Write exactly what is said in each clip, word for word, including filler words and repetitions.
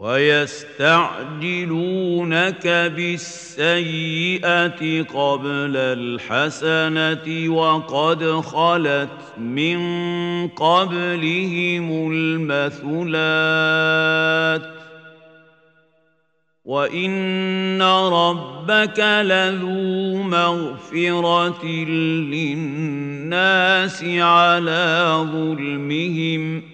ويستعجلونك بالسيئة قبل الحسنة وقد خلت من قبلهم المثلات وإن ربك لذو مغفرة للناس على ظلمهم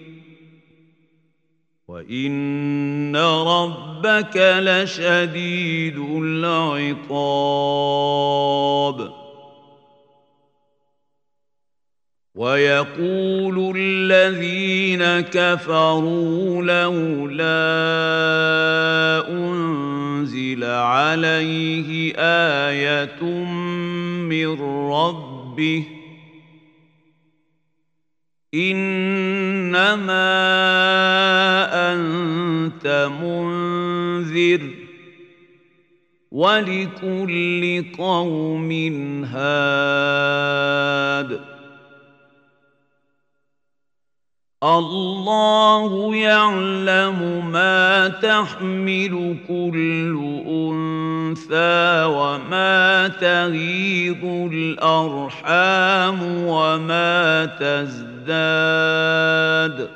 وإن ربك لشديد العقاب ويقول الذين كفروا لولا أنزل عليه آية من ربه إنما أنت منذر ولكل قوم هاد الله يعلم ما تحمل كل أنثى وما تغيض الأرحام وما تزداد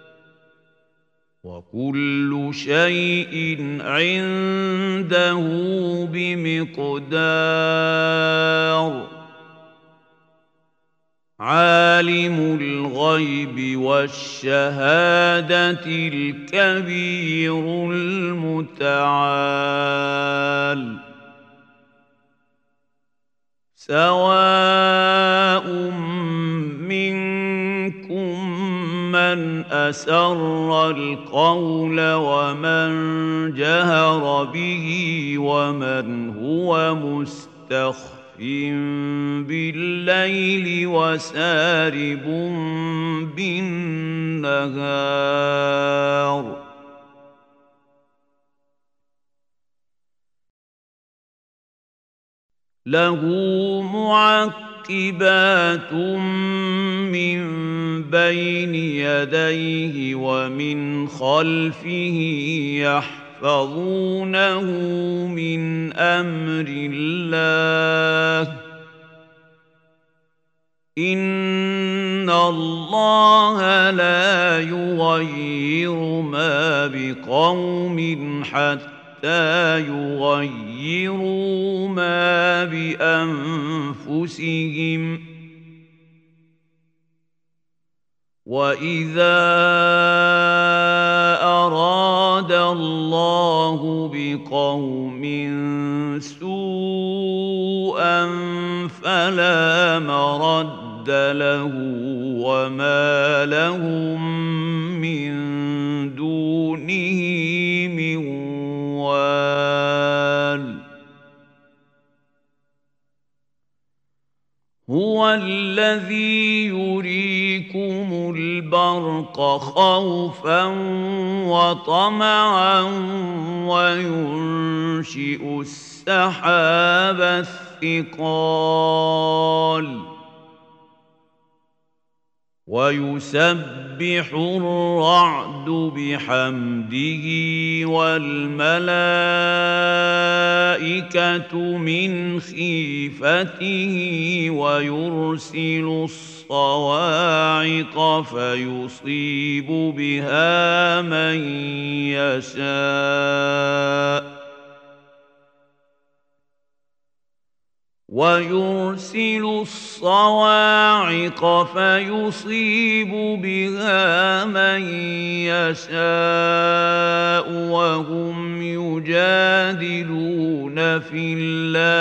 وكل شيء عنده بمقدار عالم الغيب والشهادة الكبير المتعال سواء منكم من أسر القول ومن جهر به ومن هو مستخف بالليل وسارب بالنهار له معقبات من بين يديه ومن خلفه يحفظونه من أمر الله إن الله لا يغير ما بقوم حتى يغيروا ما بأنفسهم وإذا أراد الله بقوم سوءا فلا مرد له وما لهم من دونه من وال هو الذي يريكم البرق خوفا وطمعا وينشئ السحاب الثقال ويسبح الرعد بحمده والملائكة من خيفته ويرسل الصواعق فيصيب بها من يشاء ويرسل الصواعق فيصيب بها من يشاء وهم يجادلون في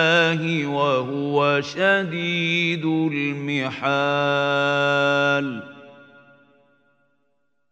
الله وهو شديد المحال